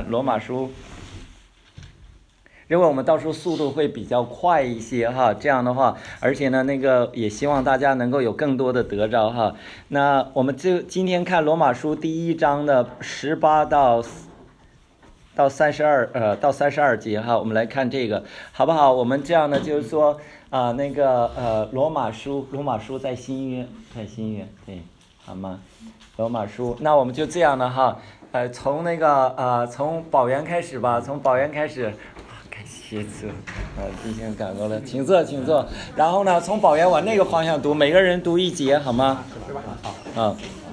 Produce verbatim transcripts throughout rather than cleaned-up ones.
罗马书。认为我们到时候速度会比较快一些哈，这样的话，而且呢，那个也希望大家能够有更多的得着哈。那我们就今天看罗马书第一章的十八到到三十二呃到三十二节哈，我们来看这个好不好？我们这样呢，就是说啊、呃、那个呃罗马书罗马书在新约在新约对好吗？罗马书，那我们就这样的哈，呃从那个呃从保元开始吧，从保元开始。谢主，呃，弟兄感动了，请坐，请坐。然后呢，从保元往那个方向读，每个人读一节，好吗？啊。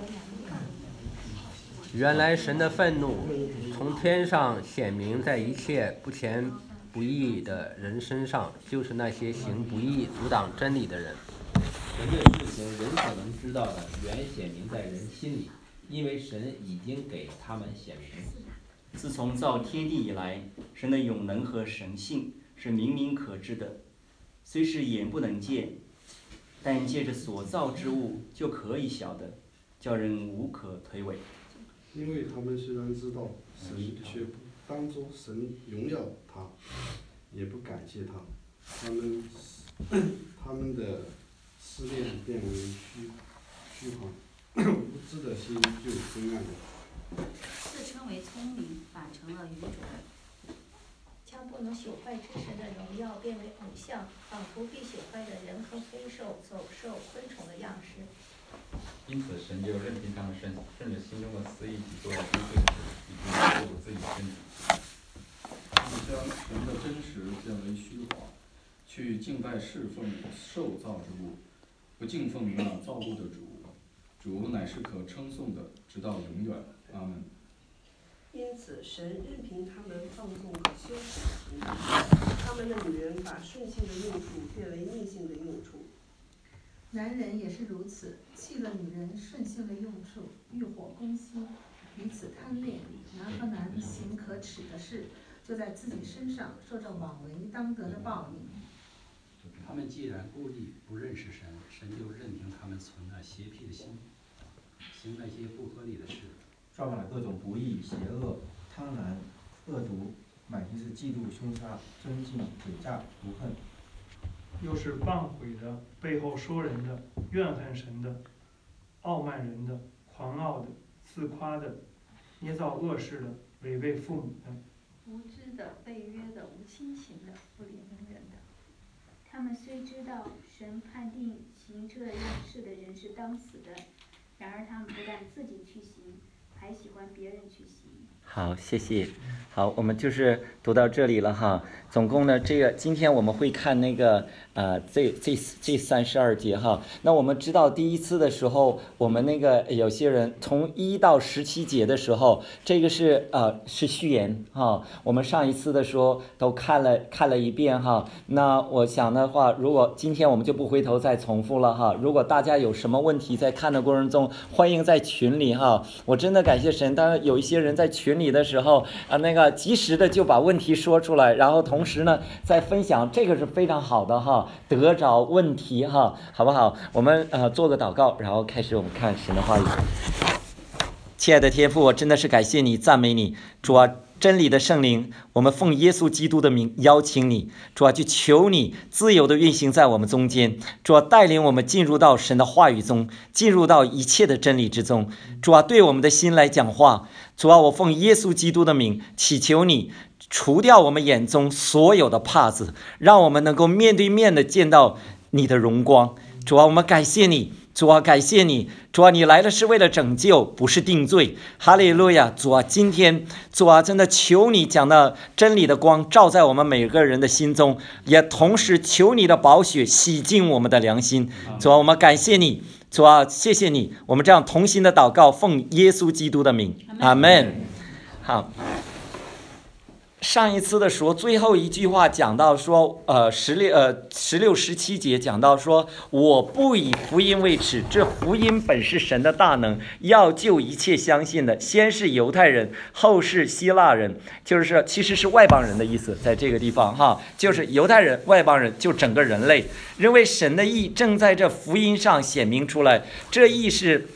原来神的愤怒从天上显明在一切不虔不义的人身上，就是那些行不义、阻挡真理的人。 神的事情人所能知道的，原显明在人心里，因为神已经给他们显明。 自从造天地以来，神的永能和神性是明明可知的，虽是眼不能见，但借着所造之物就可以晓得，叫人无可推诿。 因为他们虽然知道神，却不当作神荣耀他，也不感谢他，他们他们的思念变为虚虚幻，不知的心就昏暗了。 自称为聪明，反成了愚拙。 将不能朽坏之神的荣耀变为偶像，仿佛必朽坏的人和飞兽、走兽、昆虫的样式。 因此，神就任凭他们顺顺着心中的私意去做了不对的事，以及侮辱自己的身体。 他们将神的真实变为虚华，去敬拜侍奉受造之物，不敬奉那造物的主。主乃是可称颂的，直到永远。阿门。 因此，神任凭他们放纵和羞耻的行为，他们的女人把顺性的用处变为逆性的用处。 男人也是如此，弃了女人顺性的用处，欲火攻心，彼此贪恋，男和男行可耻的事，就在自己身上受着枉为当得的报应。 他们既然故意不认识神，神就任凭他们存那邪僻的心，行那些不合理的事， 装满了各种不义、邪恶、贪婪、恶毒，满心是嫉妒、凶杀、尊敬、诡诈、毒恨。 又是谤毁的，背后说人的，怨恨神的，傲慢人的，狂傲的，自夸的，捏造恶事的，违背父母的， 无知的，背约的，无亲情的，不怜悯人的。他们虽知道神判定行这样事的人是当死的，然而他们不但自己去行，还喜欢别人去行。 好，谢谢。好，我们就是读到这里了哈。总共呢，这个今天我们会看那个呃，这这这三十二节哈。那我们知道第一次的时候，我们那个有些人从一到十七节的时候，这个是呃是序言哈。我们上一次的时候都看了看了一遍哈。那我想的话，如果今天我们就不回头再重复了哈。如果大家有什么问题在看的过程中，欢迎在群里哈。我真的感谢神，当然有一些人在群里的时候啊，那个及时的就把问题说出来，然后同时呢再分享，这个是非常好的哈，得着问题哈，好不好？我们呃做个祷告，然后开始我们看神的话语。亲爱的天父，我真的是感谢你，赞美你，主啊。真理的圣灵，我们奉耶稣基督的名邀请你，主啊，就求你自由的运行在我们中间，主啊，带领我们进入到神的话语中，进入到一切的真理之中，主啊，对我们的心来讲话，主啊，我奉耶稣基督的名祈求你除掉我们眼中所有的帕子，让我们能够面对面的见到你的荣光，主啊，我们感谢你。主啊，感谢你，主啊，你来了是为了拯救，不是定罪。哈利路亚，主啊，今天主啊，真的求你讲的真理的光照在我们每个人的心中，也同时求你的宝血洗净我们的良心。主啊，我们感谢你，主啊，谢谢你，我们这样同心的祷告，奉耶稣基督的名，阿门。好。上一次的时候，最后一句话讲到说，呃，十六呃十六十七节讲到说，我不以福音为耻，这福音本是神的大能，要救一切相信的，先是犹太人，后是希腊人，就是其实是外邦人的意思，在这个地方哈，就是犹太人、外邦人，就整个人类，因为神的义正在这福音上显明出来，这义是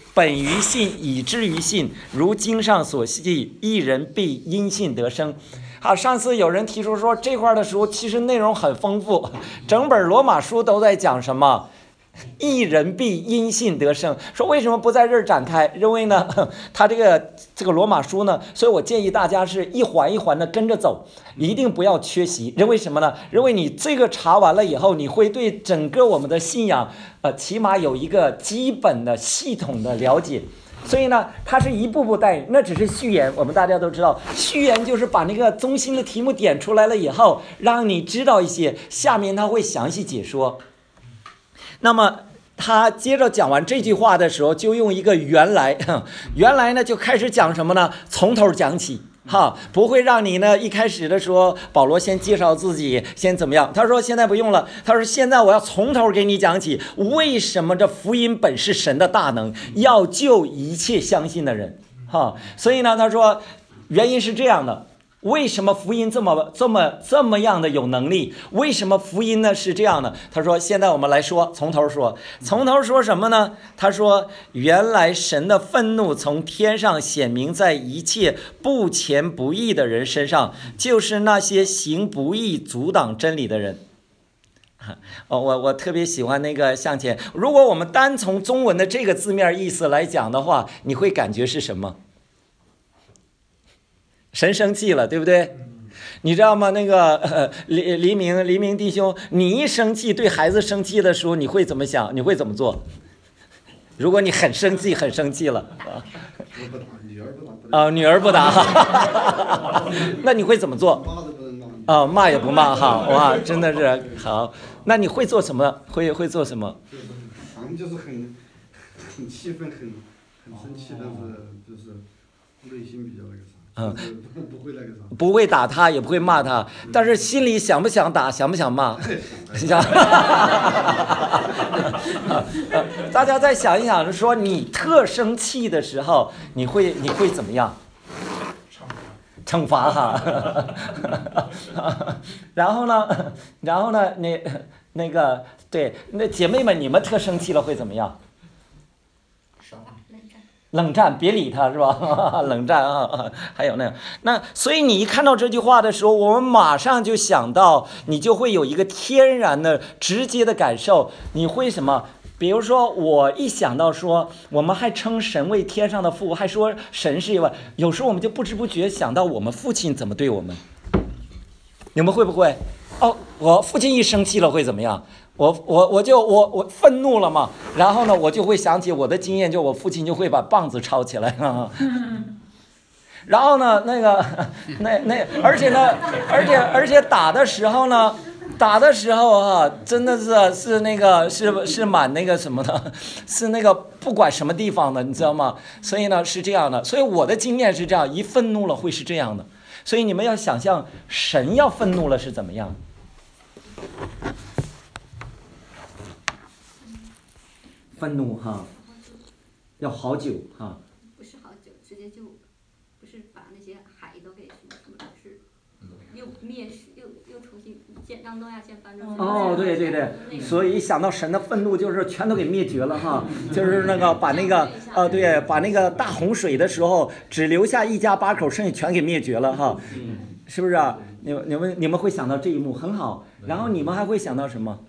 本于信，以至于信，如经上所记，一人必因信得生。好，上次有人提出说这块的书其实内容很丰富，整本罗马书都在讲什么？一人必因信得生。说为什么不在这儿展开？因为呢，他这个这个罗马书呢，所以我建议大家是一环一环的跟着走，一定不要缺席。因为什么呢？因为你这个查完了以后，你会对整个我们的信仰，呃，起码有一个基本的系统的了解。所以呢，它是一步步带，那只是序言。我们大家都知道，序言就是把那个中心的题目点出来了以后，让你知道一些，下面他会详细解说。那么他接着讲完这句话的时候，就用一个原来，原来呢就开始讲什么呢？从头讲起。哈，不会让你呢一开始的时候，保罗先介绍自己，先怎么样？他说现在不用了，他说现在我要从头给你讲起，为什么这福音本是神的大能，要救一切相信的人。哈，所以呢，他说原因是这样的。为什么福音这么这么这么样的有能力？为什么福音呢是这样的？他说现在我们来说，从头说，从头说什么呢？他说原来神的愤怒从天上显明在一切不虔不义的人身上，就是那些行不义阻挡真理的人。哦，我我特别喜欢那个向前。如果我们单从中文的这个字面意思来讲的话，你会感觉是什么？神生气了，对不对？你知道吗？那个呃，黎黎明黎明弟兄，你一生气，对孩子生气的时候，你会怎么想？你会怎么做？如果你很生气，很生气了啊，啊，女儿不打，那你会怎么做？啊，骂也不骂哈，哇，真的是好。那你会做什么？会会做什么？ 咱们就是很很气愤，很很生气，但是就是内心比较那个啥。嗯，不会那个啥， 不会打他，也不会骂他，但是心里想不想打，想不想骂？想。大家再想一想，说你特生气的时候，你会你会怎么样？惩罚哈。然后呢，然后呢，那那个对，那姐妹们，你们特生气了会怎么样？冷战，别理他，是吧？冷战啊，还有那样。那所以你一看到这句话的时候，我们马上就想到，你就会有一个天然的、直接的感受。你会什么？比如说，我一想到说，我们还称神为天上的父，还说神是一位，有时候我们就不知不觉想到我们父亲怎么对我们。你们会不会？哦，我父亲一生气了会怎么样？我我我就我我愤怒了嘛，然后呢，我就会想起我的经验，就我父亲就会把棒子抄起来啊，然后呢，那个那那，而且呢，而且而且打的时候呢，打的时候哈、啊，真的是是那个是是蛮那个什么的，是那个不管什么地方的，你知道吗？所以呢是这样的，所以我的经验是这样，一愤怒了会是这样的，所以你们要想象神要愤怒了是怎么样。愤怒哈，要好久哈。 不是好久，直接就不是把那些海都给什么，是又灭世，又又重新先让诺亚先翻转。 哦，对对对，所以一想到神的愤怒，就是全都给灭绝了哈，就是那个把那个呃对，把那个大洪水的时候，只留下一家八口，剩下全给灭绝了哈，是不是啊？你们你们你们会想到这一幕很好，然后你们还会想到什么？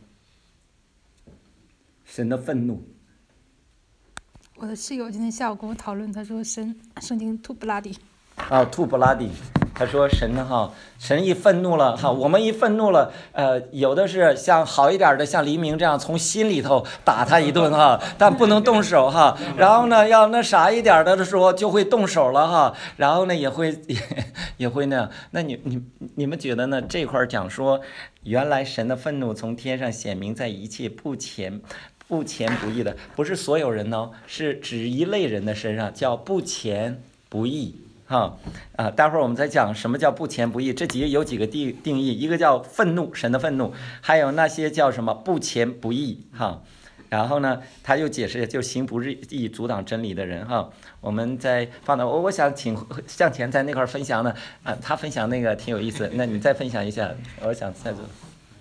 神的愤怒。 我的室友今天下午跟我讨论，他说神圣经 too bloody。 啊 ，too bloody， 他说神呢哈，神一愤怒了哈，我们一愤怒了，呃，有的是像好一点的，像黎明这样从心里头打他一顿哈，但不能动手哈。然后呢，要那啥一点的时候就会动手了哈。然后呢，也会也也会那样。那你你你们觉得呢？这块讲说，原来神的愤怒从天上显明在一切不虔。不虔不义的，不是所有人呢，是指一类人的身上，叫不虔不义哈啊。待会儿我们再讲什么叫不虔不义，这几个有几个定定义，一个叫愤怒，神的愤怒，还有那些叫什么不虔不义哈。然后呢，他又解释，就行不义阻挡真理的人哈。我们再放到我，我想请向前在那块分享呢啊，他分享那个挺有意思，那你再分享一下，我想再做。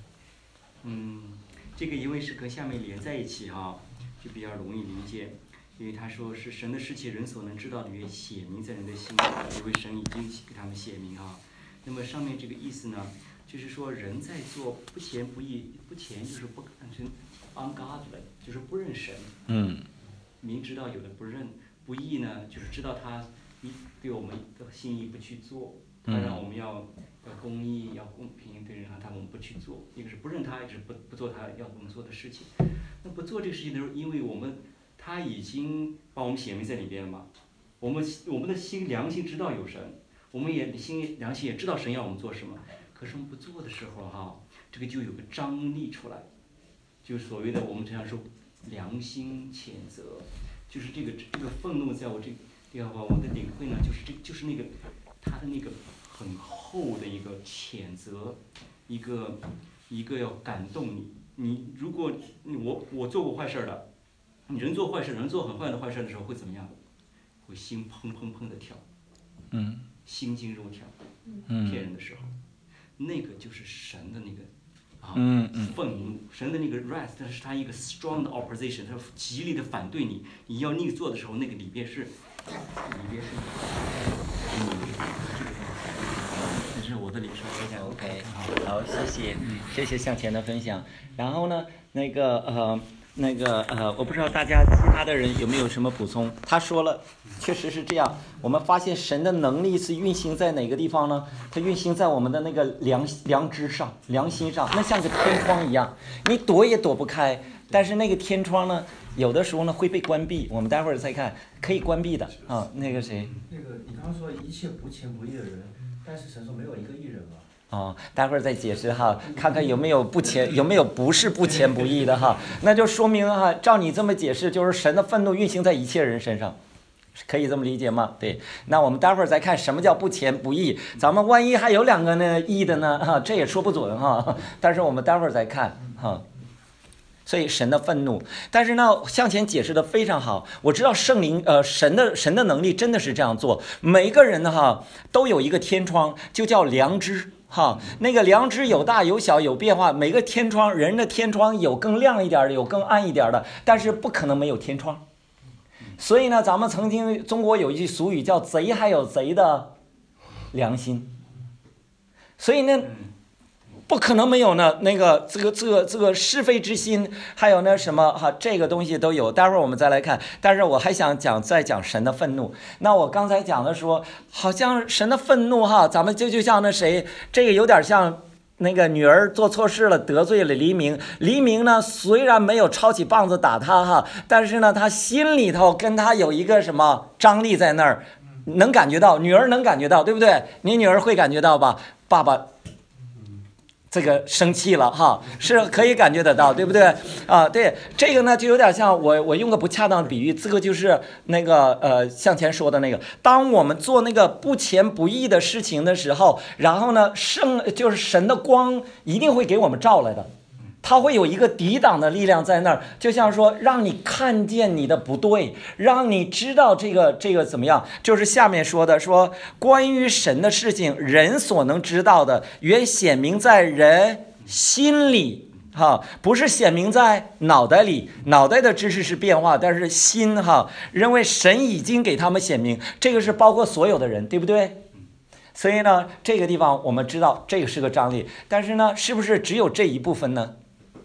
嗯。这个因为是和下面连在一起哈，就比较容易理解。 因为他说是神的事情人所能知道的，也写明在人的心里，因为神已经给他们写明啊。那么上面这个意思呢，就是说人在做不虔不义，不虔就是不成 ungodly， 就是不认神。 嗯。 明知道有的不认，不义呢，就是知道他一对我们的心意不去做，他让我们要要公义，要公平，对人他我们不去做，一个是不认他，一个是不不做他要我们做的事情。那不做这个事情的时候，因为我们他已经把我们写明在里边了嘛，我们我们的心良心知道有神，我们也心良心也知道神要我们做什么，可是我们不做的时候哈，这个就有个张力出来，就是所谓的我们常说良心谴责，就是这个这个愤怒在我这地方，我的领会呢，就是这就是那个他的那个很厚的一个谴责，一个一个要感动你。你如果我我做过坏事的，你人做坏事，人做很坏的坏事的时候会怎么样？会心砰砰砰的跳， 嗯， 心惊肉跳， 嗯， 骗人的时候，那个就是神的那个啊， 嗯嗯， 愤怒，神的那个 wrath， 但是他一个 strong 的 opposition， 他极力的反对你，你要逆做的时候，那个里边是，里边是，嗯，这是我的领受。 OK， 好，谢谢，谢谢向前的分享。然后呢，那个呃。那个呃，我不知道大家其他的人有没有什么补充？他说了，确实是这样。我们发现神的能力是运行在哪个地方呢？它运行在我们的那个良良知上、良心上，那像个天窗一样，你躲也躲不开。但是那个天窗呢，有的时候呢会被关闭。我们待会儿再看，可以关闭的啊。那个谁？ 那个你刚刚说一切不虔不义的人，但是神说没有一个义人啊。 哦，待会儿再解释哈，看看有没有不虔，有没有不是不虔不义的哈，那就说明哈，照你这么解释，就是神的愤怒运行在一切人身上，可以这么理解吗？对，那我们待会儿再看什么叫不虔不义，咱们万一还有两个呢义的呢哈，这也说不准哈，但是我们待会儿再看哈。所以神的愤怒，但是呢，向前解释的非常好。我知道圣灵，呃，神的神的能力真的是这样做。每一个人呢，哈，都有一个天窗，就叫良知。哈，那个良知有大有小有变化，每个天窗人的天窗有更亮一点的，有更暗一点的，但是不可能没有天窗。所以呢，咱们曾经中国有一句俗语叫“贼还有贼的良心”，所以呢，不可能没有呢那个这个这个这个是非之心，还有那什么哈，这个东西都有。待会儿我们再来看，但是我还想讲再讲神的愤怒。那我刚才讲的说，好像神的愤怒哈，咱们就就像那谁，这个有点像那个女儿做错事了，得罪了黎明。黎明呢，虽然没有抄起棒子打他哈，但是呢，他心里头跟他有一个什么张力在那儿，能感觉到，女儿能感觉到，对不对？你女儿会感觉到吧？爸爸这个生气了哈，是可以感觉得到，对不对啊？对，这个呢就有点像我我用个不恰当的比喻，这个就是那个呃向前说的那个，当我们做那个不虔不义的事情的时候，然后呢圣就是神的光一定会给我们照来的。它会有一个抵挡的力量在那儿，就像说让你看见你的不对，让你知道这个这个怎么样，就是下面说的，说关于神的事情，人所能知道的原显明在人心里哈，不是显明在脑袋里，脑袋的知识是变化，但是心哈，认为神已经给他们显明，这个是包括所有的人，对不对？所以呢，这个地方我们知道这个是个张力，但是呢，是不是只有这一部分呢？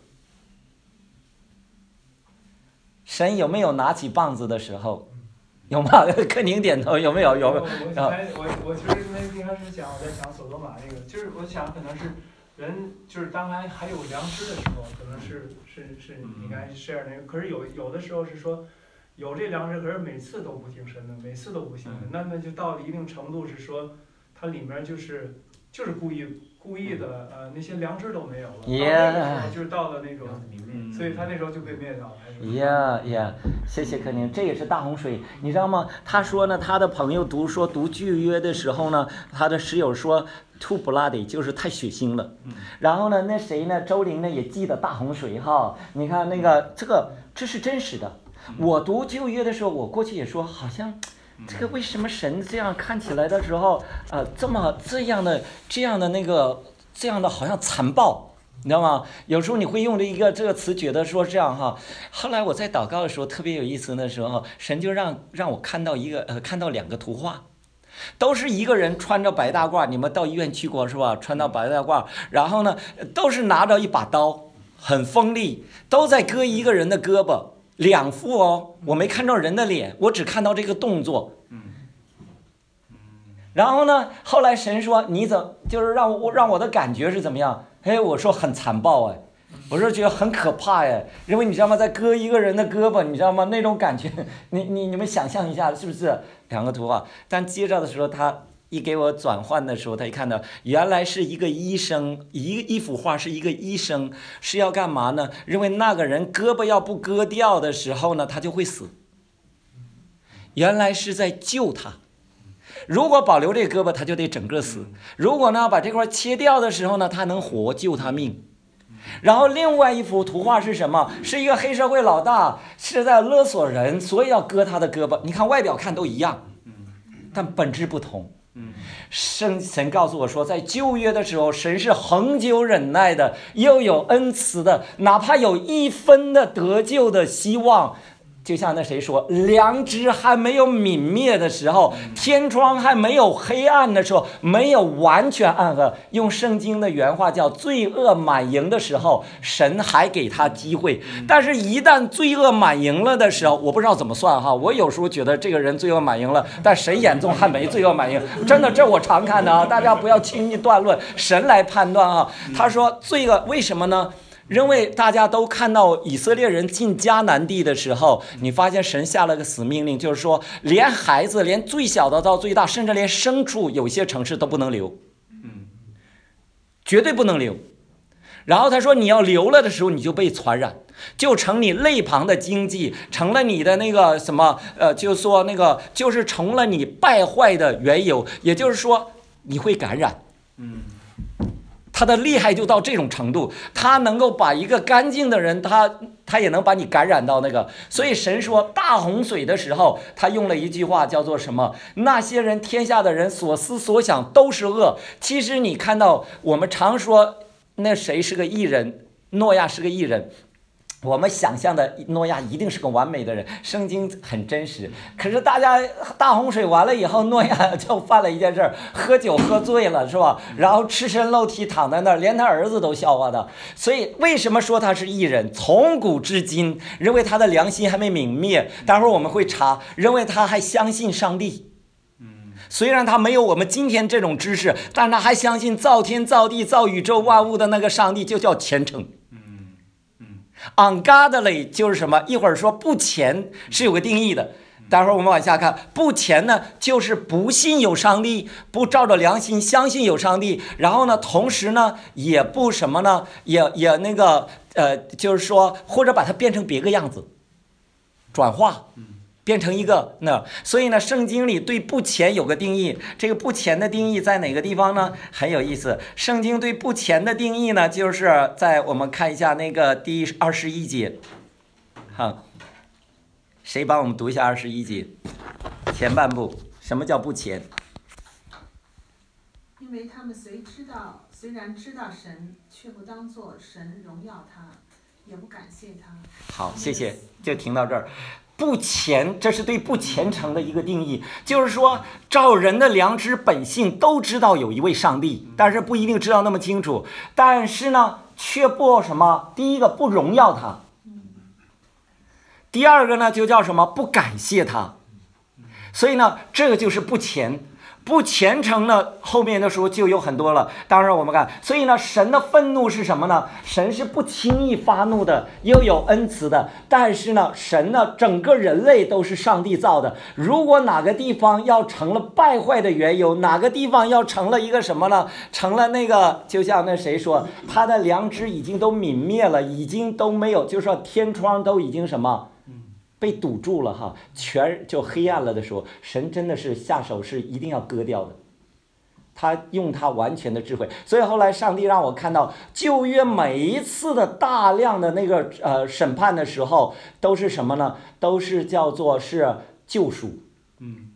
神有没有拿起棒子的时候？有吗？肯定点头，有没有？有没有？ 我我我其实那一开始讲，我在讲索多玛那个，就是我想可能是人，就是当还还有良知的时候，可能是是是你刚才 share 那个，可是有有的时候是说有这良知，可是每次都不听神的，每次都不信的，那么就到了一定程度是说，它里面就是就是故意。故意的，呃，那些良知都没有了。Yeah. 到那个时候就是到了那种，所以他那时候就被灭掉了。 Yeah, yeah， 谢谢柯宁，这也是大洪水，你知道吗？他说呢，他的朋友读说读旧约的时候呢，他的室友说 too bloody 就是太血腥了。然后呢，那谁呢？周玲呢也记得大洪水哈。你看那个这个这是真实的。我读旧约的时候，我过去也说好像。这个为什么神这样看起来的时候，呃，这么这样的这样的那个这样的好像残暴， 你知道吗？有时候你会用这一个这个词，觉得说这样哈。后来我在祷告的时候特别有意思的时候，神就让让我看到一个呃，看到两个图画，都是一个人穿着白大褂，你们到医院去过是吧？穿到白大褂，然后呢，都是拿着一把刀，很锋利，都在割一个人的胳膊，两副哦，我没看到人的脸，我只看到这个动作。然后呢，后来神说你怎就是让我让我的感觉是怎么样？哎，我说很残暴哎，我说觉得很可怕哎，因为你知道吗，在割一个人的胳膊，你知道吗？那种感觉，你你你们想象一下是不是两个图画？但接着的时候，他一给我转换的时候，他一看到原来是一个医生，一一幅画是一个医生是要干嘛呢？因为那个人胳膊要不割掉的时候呢，他就会死。原来是在救他。如果保留这个胳膊，他就得整个死；如果呢把这块切掉的时候呢，他能活，救他命。然后另外一幅图画是什么？是一个黑社会老大是在勒索人，所以要割他的胳膊。你看外表看都一样，但本质不同。圣神告诉我说，在旧约的时候，神是恒久忍耐的，又有恩慈的，哪怕有一分的得救的希望。就像那谁说，良知还没有泯灭的时候，天窗还没有黑暗的时候，没有完全暗黑，用圣经的原话叫罪恶满盈的时候，神还给他机会。但是一旦罪恶满盈了的时候，我不知道怎么算哈，我有时候觉得这个人罪恶满盈了，但神眼中还没罪恶满盈，真的，这我常看的啊，大家不要轻易断论，神来判断啊。他说罪恶为什么呢？因为大家都看到以色列人进迦南地的时候，你发现神下了个死命令，就是说连孩子，连最小的到最大，甚至连牲畜，有些城市都不能留，绝对不能留。然后他说你要留了的时候，你就被传染，就成你肋旁的经济，成了你的那个什么呃，就说那个就是成了你败坏的缘由，也就是说你会感染。嗯。他的厉害就到这种程度，他能够把一个干净的人，他他也能把你感染到那个。所以神说大洪水的时候，他用了一句话叫做什么？那些人天下的人所思所想都是恶。其实你看到我们常说那谁是个义人，诺亚是个义人，我们想象的诺亚一定是个完美的人，圣经很真实。可是大家大洪水完了以后，诺亚就犯了一件事，喝酒喝醉了，是吧？然后赤身露体躺在那儿，连他儿子都笑话他。所以为什么说他是义人？从古至今，认为他的良心还没泯灭。待会儿我们会查，认为他还相信上帝。虽然他没有我们今天这种知识，但他还相信造天造地造宇宙万物的那个上帝，就叫虔诚。ungodly 就是什么？一会儿说不虔是有个定义的，待会儿我们往下看。不虔呢，就是不信有上帝，不照着良心相信有上帝，然后呢，同时呢，也不什么呢，也也那个呃，就是说，或者把它变成别个样子，转化。变成一个那，所以呢，圣经里对不虔有个定义。这个不虔的定义在哪个地方呢？很有意思。圣经对不虔的定义呢，就是在我们看一下那个第二十一节。好，谁帮我们读一下二十一节前半部？什么叫不虔？ 因为他们虽知道，虽然知道神，却不当作神荣耀他，也不感谢他。 好，谢谢，就停到这儿。不虔，这是对不虔诚的一个定义，就是说照人的良知本性都知道有一位上帝，但是不一定知道那么清楚，但是呢却不什么，第一个不荣耀他，第二个呢就叫什么，不感谢他。所以呢这个就是不虔。不虔诚呢，后面的时候就有很多了。当然我们看，所以呢，神的愤怒是什么呢？神是不轻易发怒的，又有恩慈的。但是呢，神呢，整个人类都是上帝造的。如果哪个地方要成了败坏的缘由，哪个地方要成了一个什么呢？成了那个，就像那谁说，他的良知已经都泯灭了，已经都没有，就是说天窗都已经什么？被堵住了哈，全就黑暗了的时候，神真的是下手是一定要割掉的，他用他完全的智慧。所以后来上帝让我看到旧约每一次的大量的那个呃审判的时候，都是什么呢？都是叫做是救赎，嗯，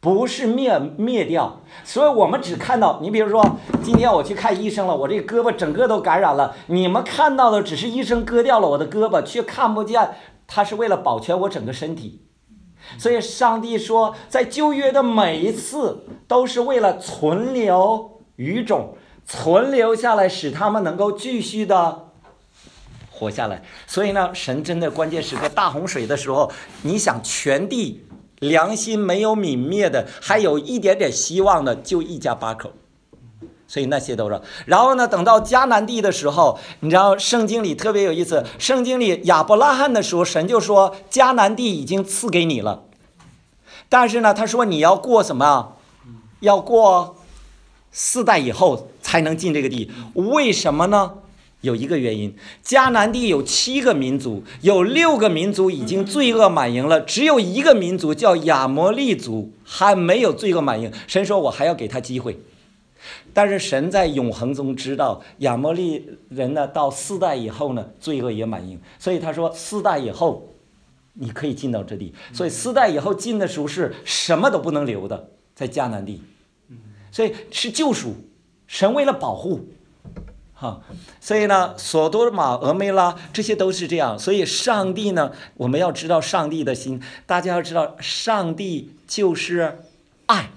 不是灭灭掉。所以我们只看到，你比如说今天我去看医生了，我这个胳膊整个都感染了，你们看到的只是医生割掉了我的胳膊，却看不见他是为了保全我整个身体。所以上帝说，在旧约的每一次都是为了存留语种，存留下来，使他们能够继续的活下来。所以呢，神真的关键时刻大洪水的时候，你想全地良心没有泯灭的，还有一点点希望的，就一家八口。所以那些都是。然后呢，等到迦南地的时候，你知道圣经里特别有意思，圣经里亚伯拉罕的时候，神就说迦南地已经赐给你了，但是呢，他说你要过什么？要过四代以后才能进这个地。为什么呢？有一个原因，迦南地有七个民族，有六个民族已经罪恶满盈了，只有一个民族叫亚摩利族还没有罪恶满盈。神说我还要给他机会。但是神在永恒中知道亚摩利人呢，到四代以后呢，罪恶也满盈，所以他说四代以后你可以进到这地。所以四代以后进的时候是什么都不能留的，在迦南地，所以是救赎，神为了保护哈，所以呢，索多玛、俄梅拉这些都是这样。所以上帝呢，我们要知道上帝的心，大家要知道上帝就是爱，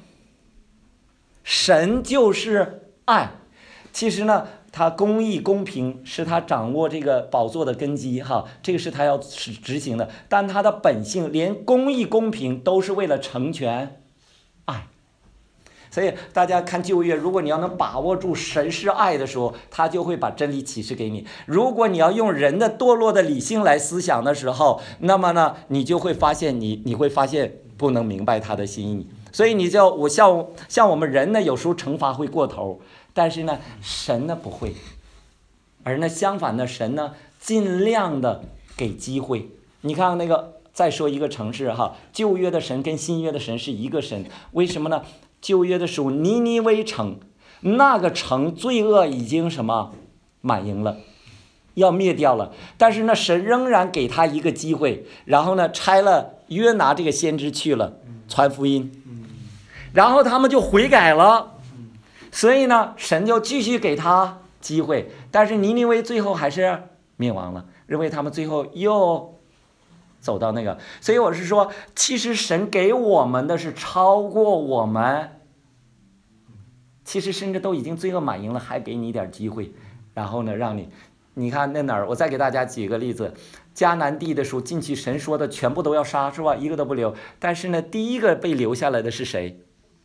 神就是爱。其实呢，他公义公平是他掌握这个宝座的根基哈，这个是他要执行的。但他的本性连公义公平都是为了成全爱。所以大家看旧约，如果你要能把握住神是爱的时候，他就会把真理启示给你。如果你要用人的堕落的理性来思想的时候，那么呢，你就会发现你你会发现不能明白他的心意。所以你就我像像我们人呢，有时候惩罚会过头，但是呢，神呢不会，而呢相反的，神呢尽量的给机会。你看那个，再说一个城市哈，旧约的神跟新约的神是一个神，为什么呢？旧约的时候，尼尼微城，那个城罪恶已经什么满盈了，要灭掉了。但是呢，神仍然给他一个机会，然后呢，差了约拿这个先知去了传福音，然后他们就悔改了。所以呢，神就继续给他机会，但是尼尼微最后还是灭亡了，因为他们最后又走到那个。所以我是说，其实神给我们的是超过我们，其实甚至都已经罪恶满盈了，还给你一点机会，然后呢，让你，你看那哪儿？我再给大家举个例子，迦南地的时候进去，神说的全部都要杀，是吧？一个都不留。但是呢，第一个被留下来的是谁？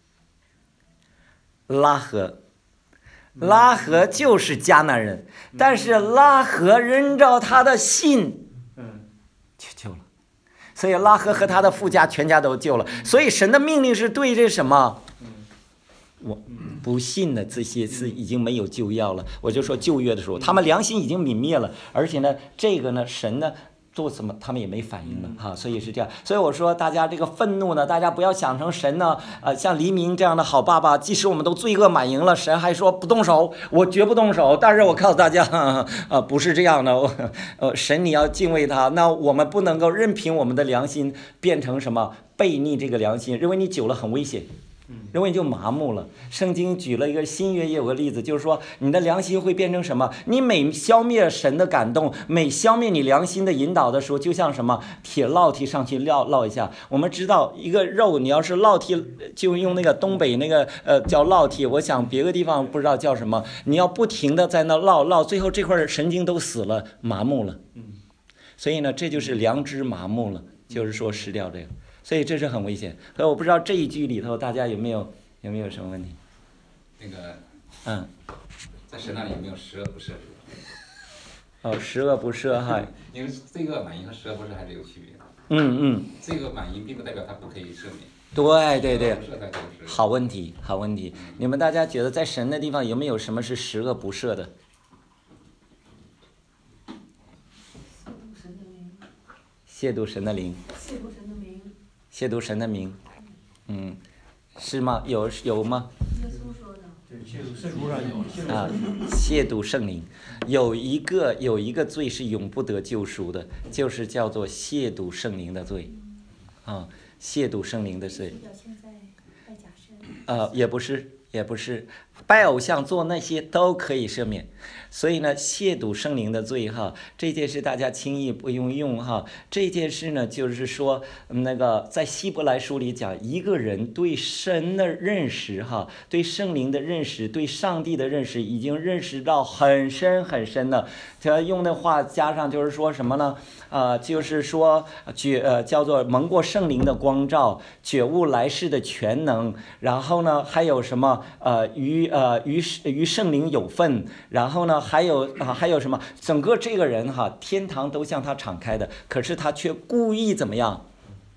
拉合。拉合就是迦南人，但是拉合人照他的信，就救了。所以拉合和他的父家全家都救了。所以神的命令是对这什么？我不信的这些是已经没有救药了。我就说旧约的时候，他们良心已经泯灭了，而且呢，这个呢，神呢做什么，他们也没反应了哈。所以是这样。所以我说大家这个愤怒呢，大家不要想成神呢，呃，像黎明这样的好爸爸，即使我们都罪恶满盈了，神还说不动手，我绝不动手。但是我告诉大家，啊、呃，不是这样的，呃，神你要敬畏他，那我们不能够任凭我们的良心变成什么悖逆这个良心，认为你久了很危险。认为你就麻木了。圣经举了一个新约也有个例子，就是说你的良心会变成什么？你每消灭神的感动，每消灭你良心的引导的时候，就像什么铁烙铁上去烙烙一下。我们知道一个肉，你要是烙铁，就用那个东北那个呃叫烙铁，我想别的地方不知道叫什么。你要不停的在那烙烙，最后这块神经都死了，麻木了。所以呢，这就是良知麻木了，就是说失掉这个。所以这是很危险，所以我不知道这一句里头大家有没有有没有什么问题？ 那个， 嗯， 在神那里有没有十恶不赦？ 哦，十恶不赦哈。 因为罪恶满盈和十恶不赦还是有区别的。 嗯嗯。 罪恶满盈并不代表他不可以赦免。 对对对。好问题，好问题。你们大家觉得在神的地方有没有什么是十恶不赦的？亵渎神的灵。亵渎神的名。亵渎神的名，嗯，是吗？有有吗？ 耶稣说的。 书上有。 啊，亵渎圣灵，有一个有一个罪是永不得救赎的，就是叫做亵渎圣灵的罪，啊，亵渎圣灵的罪。 呃，也不是，也不是，拜偶像做那些都可以赦免。所以呢，亵渎圣灵的罪哈，这件事大家轻易不用用哈。这件事呢，就是说那个在希伯来书里讲，一个人对神的认识哈，对圣灵的认识，对上帝的认识，已经认识到很深很深了。他用的话加上就是说什么呢？呃，就是说觉呃叫做蒙过圣灵的光照，觉悟来世的全能，然后呢还有什么呃与呃与与圣灵有份，然后呢还有啊、呃、还有什么？整个这个人哈，天堂都向他敞开的，可是他却故意怎么样？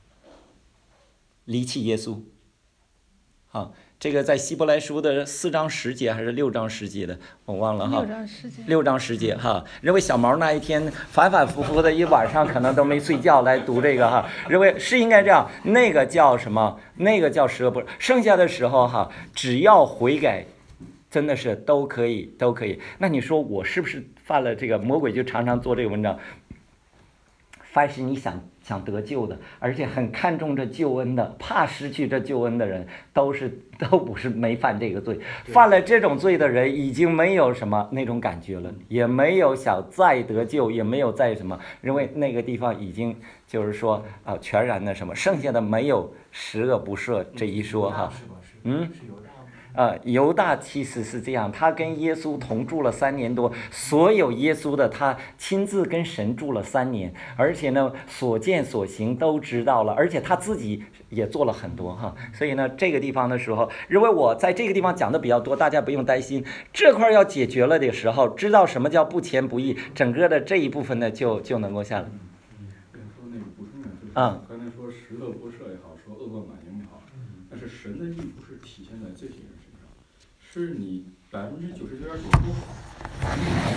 离弃耶稣。好。这个在希伯来书的四章十节还是六章十节的，我忘了哈。 六章十节。 六章十节哈，认为小毛那一天反反复复的一晚上可能都没睡觉来读这个哈，认为是应该这样。那个叫什么？那个叫蛇不？剩下的时候哈，只要悔改，真的是都可以，都可以。那你说我是不是犯了这个？魔鬼就常常做这个文章。凡是你想想得救的，而且很看重这救恩的，怕失去这救恩的人，都是都不是没犯这个罪。犯了这种罪的人，已经没有什么那种感觉了，也没有想再得救，也没有再什么，因为那个地方已经就是说啊、呃，全然的什么，剩下的没有十恶不赦这一说哈。嗯。呃，犹大其实是这样，他跟耶稣同住了三年多，所有耶稣的他亲自跟神住了三年，而且呢，所见所行都知道了，而且他自己也做了很多哈。所以呢，这个地方的时候，因为我在这个地方讲的比较多，大家不用担心，这块要解决了的时候，知道什么叫不前不义，整个的这一部分呢就就能够下来。 嗯，跟说那个补充点就是， 嗯， 刚才说十恶不赦也好，说恶贯满盈也好，但是神的义不是体现在这些人。是你百分之九十九点九不好，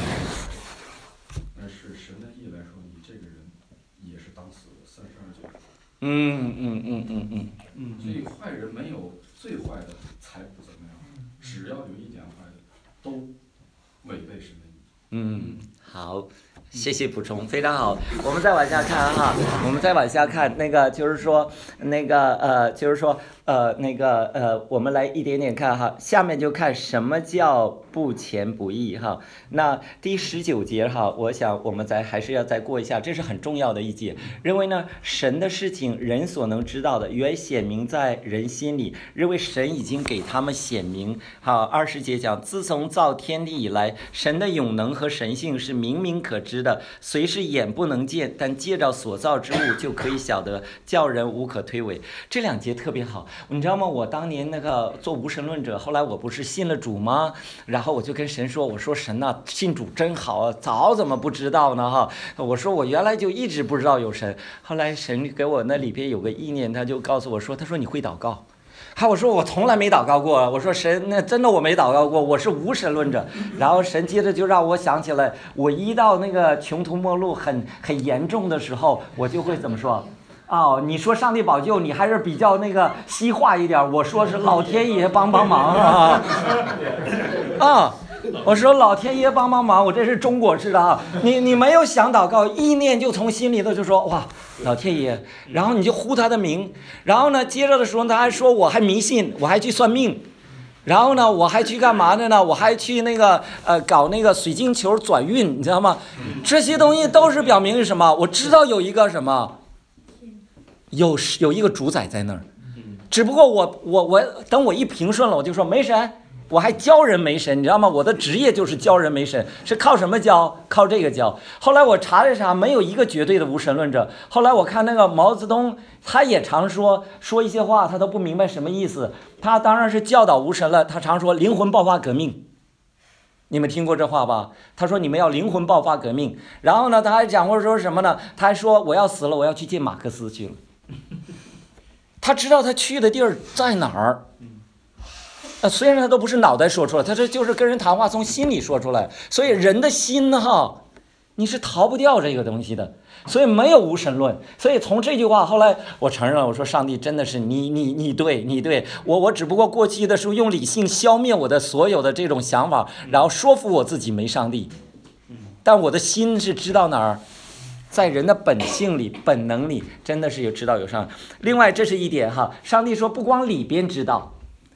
但是神的意来说，你这个人也是当死的三十二九。 嗯嗯嗯嗯嗯嗯，所以坏人没有最坏的才不怎么样，只要有一点坏的，都违背神的意。 嗯，好。谢谢补充，非常好。我们再往下看哈，我们再往下看，那个就是说，那个呃，就是说呃，那个呃，我们来一点点看哈。下面就看什么叫不前不义哈。那第十九节哈，我想我们再还是要再过一下，这是很重要的一节。认为呢，神的事情人所能知道的，原显明在人心里。认为神已经给他们显明。好，二十节讲，自从造天地以来，神的永能和神性是明明可知的，虽是眼不能见，但借着所造之物就可以晓得，叫人无可推诿。这两节特别好，你知道吗？我当年那个做无神论者，后来我不是信了主吗？然后我就跟神说，我说神呐、啊，信主真好啊，早怎么不知道呢哈？我说我原来就一直不知道有神，后来神给我那里边有个意念，他就告诉我说，他说你会祷告。哈，我说我从来没祷告过，我说神，那真的我没祷告过，我是无神论者。然后神接着就让我想起来，我一到那个穷途末路很很严重的时候，我就会怎么说？哦，你说上帝保佑你，还是比较那个西化一点，我说是老天爷帮帮忙啊啊！我说老天爷帮帮忙，我这是中国式的啊！你你没有想祷告，意念就从心里头就说哇，老天爷，然后你就呼他的名，然后呢，接着的时候他还说我还迷信，我还去算命，然后呢，我还去干嘛的呢？我还去那个呃搞那个水晶球转运，你知道吗？这些东西都是表明是什么？我知道有一个什么，有有一个主宰在那儿，只不过我我我等我一平顺了，我就说没神。我还教人没神，你知道吗？我的职业就是教人没神，是靠什么教？靠这个教。后来我查了查，没有一个绝对的无神论者。后来我看那个毛泽东，他也常说说一些话，他都不明白什么意思。他当然是教导无神了，他常说灵魂爆发革命。你们听过这话吧？他说你们要灵魂爆发革命。然后呢，他还讲过说什么呢？他还说我要死了，我要去见马克思去了。他知道他去的地儿在哪儿。呃，虽然他都不是脑袋说出来，他这就是跟人谈话从心里说出来，所以人的心哈，你是逃不掉这个东西的，所以没有无神论。所以从这句话后来我承认了，我说上帝真的是你你你对你对我我只不过过去的时候用理性消灭我的所有的这种想法，然后说服我自己没上帝，但我的心是知道哪儿。在人的本性里本能里真的是有知道有上。另外这是一点哈，上帝说不光里边知道，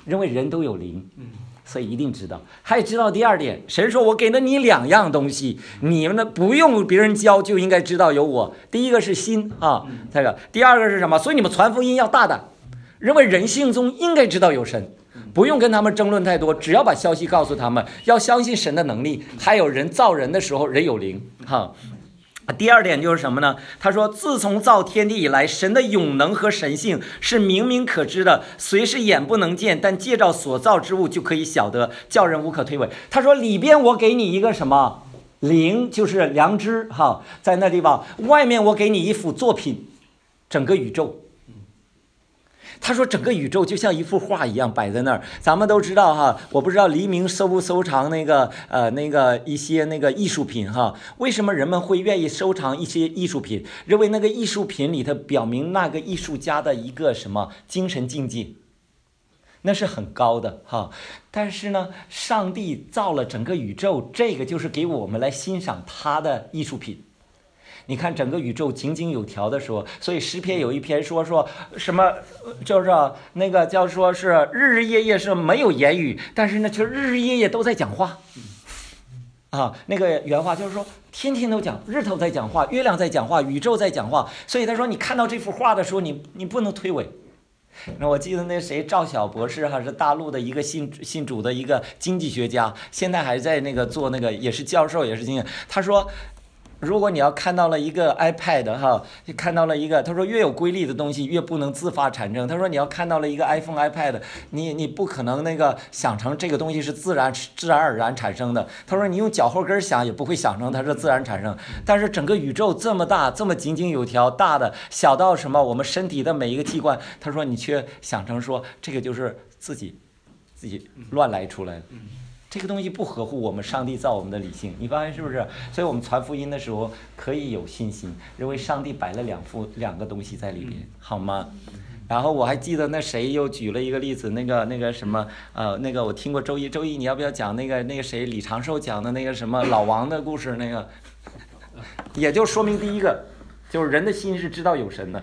认为人都有灵，所以一定知道。还知道第二点，神说我给了你两样东西，你们呢不用别人教就应该知道有我。第一个是心啊，这个第二个是什么？所以你们传福音要大胆，认为人性中应该知道有神，不用跟他们争论太多，只要把消息告诉他们，要相信神的能力，还有人造人的时候人有灵哈。第二点就是什么呢？他说自从造天地以来，神的永能和神性是明明可知的，虽是眼不能见，但借照所造之物就可以晓得，叫人无可推诿。他说里边我给你一个什么灵，就是良知哈，在那地方，外面我给你一幅作品，整个宇宙。他说整个宇宙就像一幅画一样摆在那儿，咱们都知道哈，我不知道黎明收不收藏那个呃那个一些那个艺术品哈？为什么人们会愿意收藏一些艺术品？认为那个艺术品里头表明那个艺术家的一个什么精神境界，那是很高的哈。但是呢，上帝造了整个宇宙，这个就是给我们来欣赏他的艺术品。你看整个宇宙井井有条的说，所以诗篇有一篇说说什么，就是那个叫说是日日夜夜是没有言语，但是呢，就日日夜夜都在讲话。啊，那个原话就是说，天天都讲，日头在讲话，月亮在讲话，宇宙在讲话。所以他说，你看到这幅画的时候，你你不能推诿。那我记得那谁赵晓博士哈，是大陆的一个信信主的一个经济学家，现在还在那个做那个也是教授，也是经济。他说，如果你要看到了一个 iPad 哈，看到了一个，他说越有规律的东西越不能自发产生。他说你要看到了一个 iPhone iPad， 你你不可能那个想成这个东西是自然自然而然产生的。他说你用脚后跟想也不会想成它是自然产生。但是整个宇宙这么大，这么井井有条，大的小到什么我们身体的每一个器官，他说你却想成说这个就是自己自己乱来出来的。这个东西不合乎我们上帝造我们的理性，你发现是不是？所以我们传福音的时候可以有信心，认为上帝摆了两副两个东西在里边，好吗？然后我还记得那谁又举了一个例子，那个那个什么呃，那个我听过周一周一你要不要讲那个那个谁李长寿讲的那个什么老王的故事那个，也就说明第一个就是人的心是知道有神的。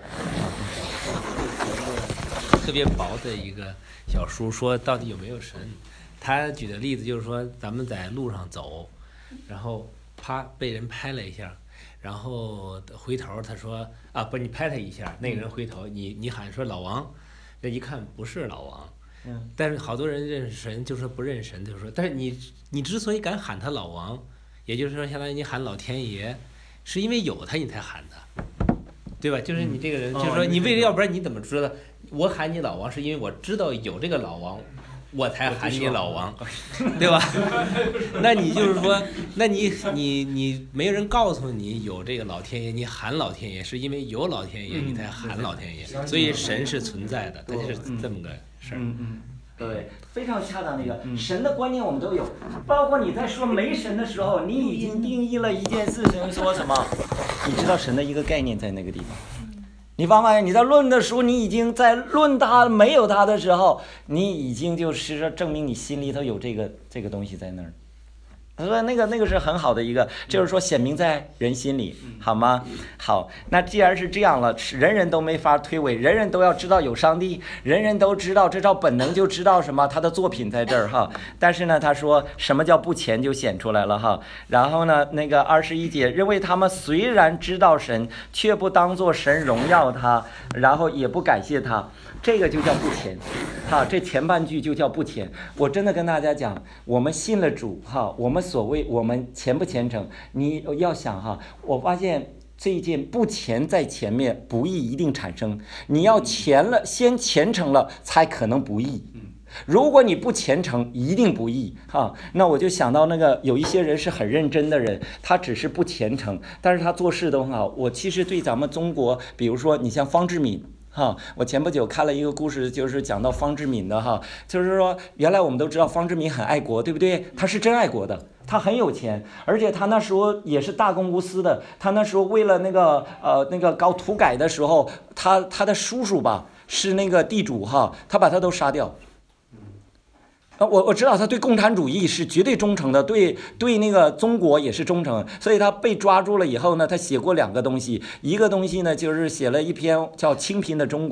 特别薄的一个小书，说到底有没有神？他举的例子就是说，咱们在路上走，然后啪被人拍了一下，然后回头他说啊，不是你拍他一下，那个人回头，你你喊说老王，这一看不是老王，嗯，但是好多人认识神，就说不认神，就说，但是你你之所以敢喊他老王，也就是说相当于你喊老天爷，是因为有他你才喊的，对吧？就是你这个人，就是说你为了要不然你怎么知道？我喊你老王是因为我知道有这个老王。我才喊你老王，对吧？那你就是说，那你你你没有人告诉你有这个老天爷，你喊老天爷是因为有老天爷，你才喊老天爷，所以神是存在的，它就是这么个事儿。 嗯嗯，对，非常恰当的一个神的观念我们都有，包括你在说没神的时候，你已经定义了一件事情，说什么？你知道神的一个概念在那个地方。你发现你在论的时候，你已经在论他没有他的时候，你已经就是说证明你心里头有这个这个东西在那儿。他说那个那个是很好的一个，就是说显明在人心里，好吗？好，那既然是这样了，人人都没法推诿，人人都要知道有上帝，人人都知道这照本能就知道什么他的作品在这儿哈。但是呢，他说什么叫不前就显出来了哈。然后呢，那个二十一节认为他们虽然知道神，却不当作神荣耀他，然后也不感谢他。这个就叫不虔，哈，这前半句就叫不虔。我真的跟大家讲，我们信了主，哈，我们所谓我们虔不虔诚，你要想哈，我发现这一件不虔在前面，不义一定产生。你要虔了，先虔诚了，才可能不义。如果你不虔诚，一定不义哈。那我就想到那个有一些人是很认真的人，他只是不虔诚，但是他做事都很好。我其实对咱们中国，比如说你像方志敏。哈，我前不久看了一个故事，就是讲到方志敏的哈，就是说原来我们都知道方志敏很爱国，对不对？他是真爱国的，他很有钱，而且他那时候也是大公无私的。他那时候为了那个呃那个搞土改的时候，他他的叔叔吧是那个地主哈，他把他都杀掉。我我知道他对共产主义是绝对忠诚的，对对那个中国也是忠诚，所以他被抓住了以后呢，他写过两个东西，一个东西呢就是写了一篇叫《清贫的中国》，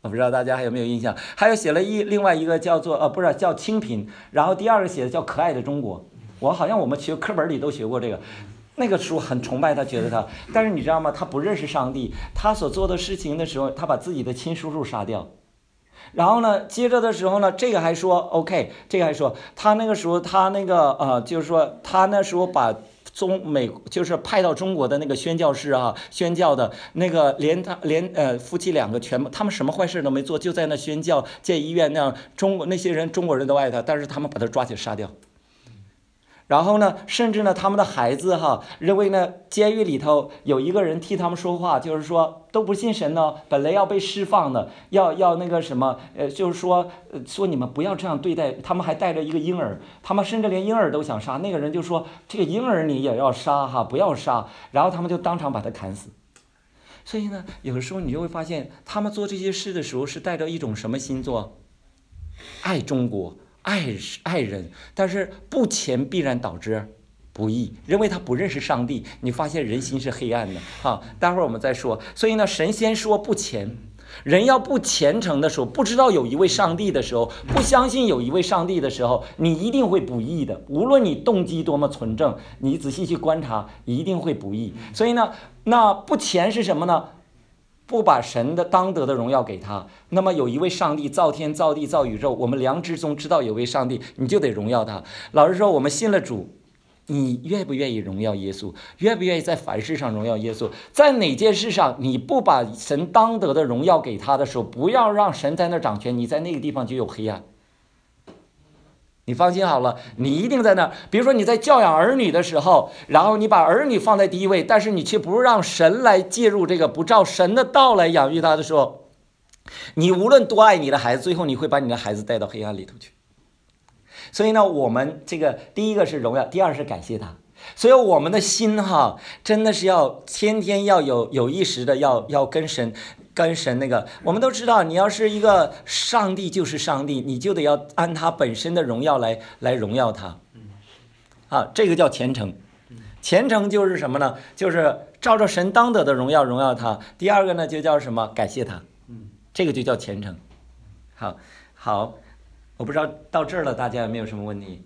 我不知道大家还有没有印象？还有写了一另外一个叫做呃不是叫清贫，然后第二个写的叫可爱的中国。我好像我们学课本里都学过这个。那个书很崇拜他，觉得他，但是你知道吗？他不认识上帝，他所做的事情的时候，他把自己的亲叔叔杀掉。然后呢，接着的时候呢，这个还说 OK， 这个还说他那个时候他那个呃，就是说他那时候把中美就是派到中国的那个宣教士啊，宣教的那个连他连呃夫妻两个全部，他们什么坏事都没做，就在那宣教建医院那样，中国那些人中国人都爱他，但是他们把他抓起来杀掉。然后呢，甚至呢，他们的孩子哈，认为呢，监狱里头有一个人替他们说话，就是说都不信神呢，本来要被释放的，要要那个什么，呃，就是说，呃，说你们不要这样对待。他们还带着一个婴儿，他们甚至连婴儿都想杀。那个人就说，这个婴儿你也要杀哈，不要杀。然后他们就当场把他砍死。所以呢，有的时候你就会发现，他们做这些事的时候是带着一种什么心做？爱中国。爱爱人，但是不虔必然导致不义，因为他不认识上帝。你发现人心是黑暗的啊，待会儿我们再说。所以呢，神先说不虔，人要不虔诚的时候，不知道有一位上帝的时候，不相信有一位上帝的时候，你一定会不义的。无论你动机多么纯正，你仔细去观察，一定会不义。所以呢，那不虔是什么呢？不把神的当得的荣耀给他，那么有一位上帝造天造地造宇宙，我们良知中知道有位上帝，你就得荣耀他。老实说，我们信了主，你愿不愿意荣耀耶稣？愿不愿意在凡事上荣耀耶稣？在哪件事上你不把神当得的荣耀给他的时候，不要让神在那掌权，你在那个地方就有黑暗。你放心好了，你一定在那儿。比如说你在教养儿女的时候，然后你把儿女放在第一位，但是你却不让神来介入这个，不照神的道来养育他的时候，你无论多爱你的孩子，最后你会把你的孩子带到黑暗里头去。所以呢，我们这个第一个是荣耀，第二是感谢他。所以我们的心哈，真的是要天天要有有意识的要要跟神。跟神那个，我们都知道，你要是一个上帝就是上帝，你就得要按他本身的荣耀来来荣耀他，啊，这个叫虔诚。虔诚就是什么呢？就是照着神当得的荣耀荣耀他。第二个呢，就叫什么？感谢他，这个就叫虔诚。好，好，我不知道到这儿了，大家有没有什么问题？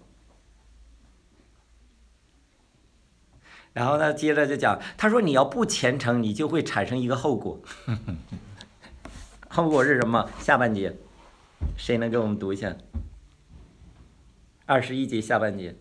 然后呢，接着就讲，他说你要不虔诚，你就会产生一个后果。后果是什么？下半节，谁能给我们读一下？二十一节下半节。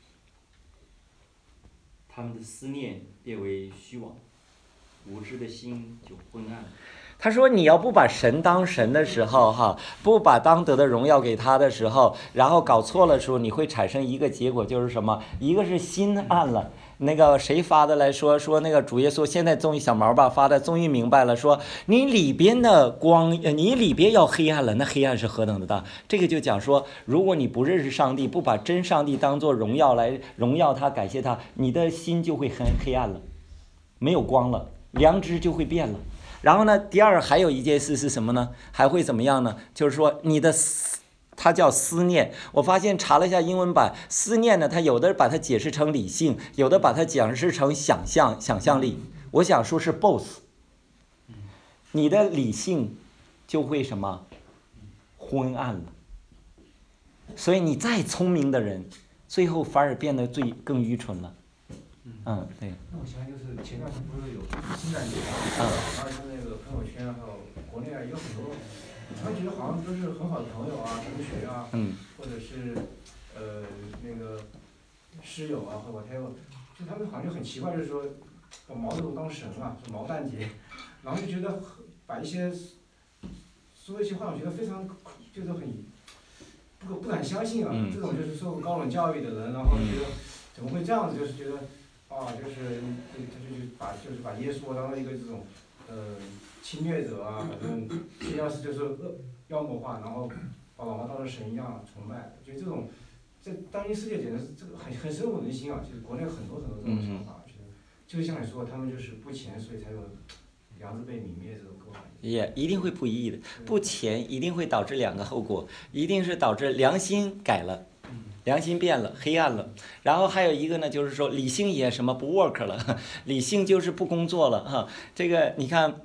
他们的思念变为虚妄，无知的心就昏暗。 他说你要不把神当神的时候哈，不把当得的荣耀给他的时候，然后搞错了的时候，你会产生一个结果，就是什么？一个是心暗了。那个谁发的来说说那个主耶稣现在终于小毛吧发的终于明白了，说你里边的光，你里边要黑暗了，那黑暗是何等的大。这个就讲说，如果你不认识上帝，不把真上帝当作荣耀来荣耀他感谢他，你的心就会很黑暗了，没有光了，良知就会变了。然后呢，第二还有一件事是什么呢？还会怎么样呢？就是说你的它叫思念。我发现查了一下英文版，思念呢，它有的把它解释成理性，有的把它解释成想象、想象力。我想说是 both。你的理性就会什么昏暗了，所以你再聪明的人，最后反而变得最更愚蠢了。嗯，对。 那我想就是前段时间不是有新感觉啊，然后他那个朋友圈还有国内啊有很多。他觉得好像都是很好的朋友啊，同学啊，嗯、或者是呃那个室友啊，或者 whatever， 就他们好像就很奇怪，就是说把毛泽东当神啊，说毛蛋姐，然后就觉得把一些说一些话，我觉得非常就是很不不敢相信啊，嗯、这种就是受高等教育的人，然后觉得怎么会这样子，就是觉得啊，就是他就把就是把耶稣当做一个这种呃。侵略者啊，反正实际上是就是恶妖魔化，然后把老妈当成神一样崇拜。就这种，在当今世界简直是这个很很深入人心啊！就是国内很多很多这种想法，觉得就是像你说，他们就是不虔，所以才有良知被泯灭这种说法。 也一定会不义的，不虔一定会导致两个后果，一定是导致良心改了。良心变了，黑暗了。然后还有一个呢，就是说理性也什么不 work 了，理性就是不工作了哈。这个你看。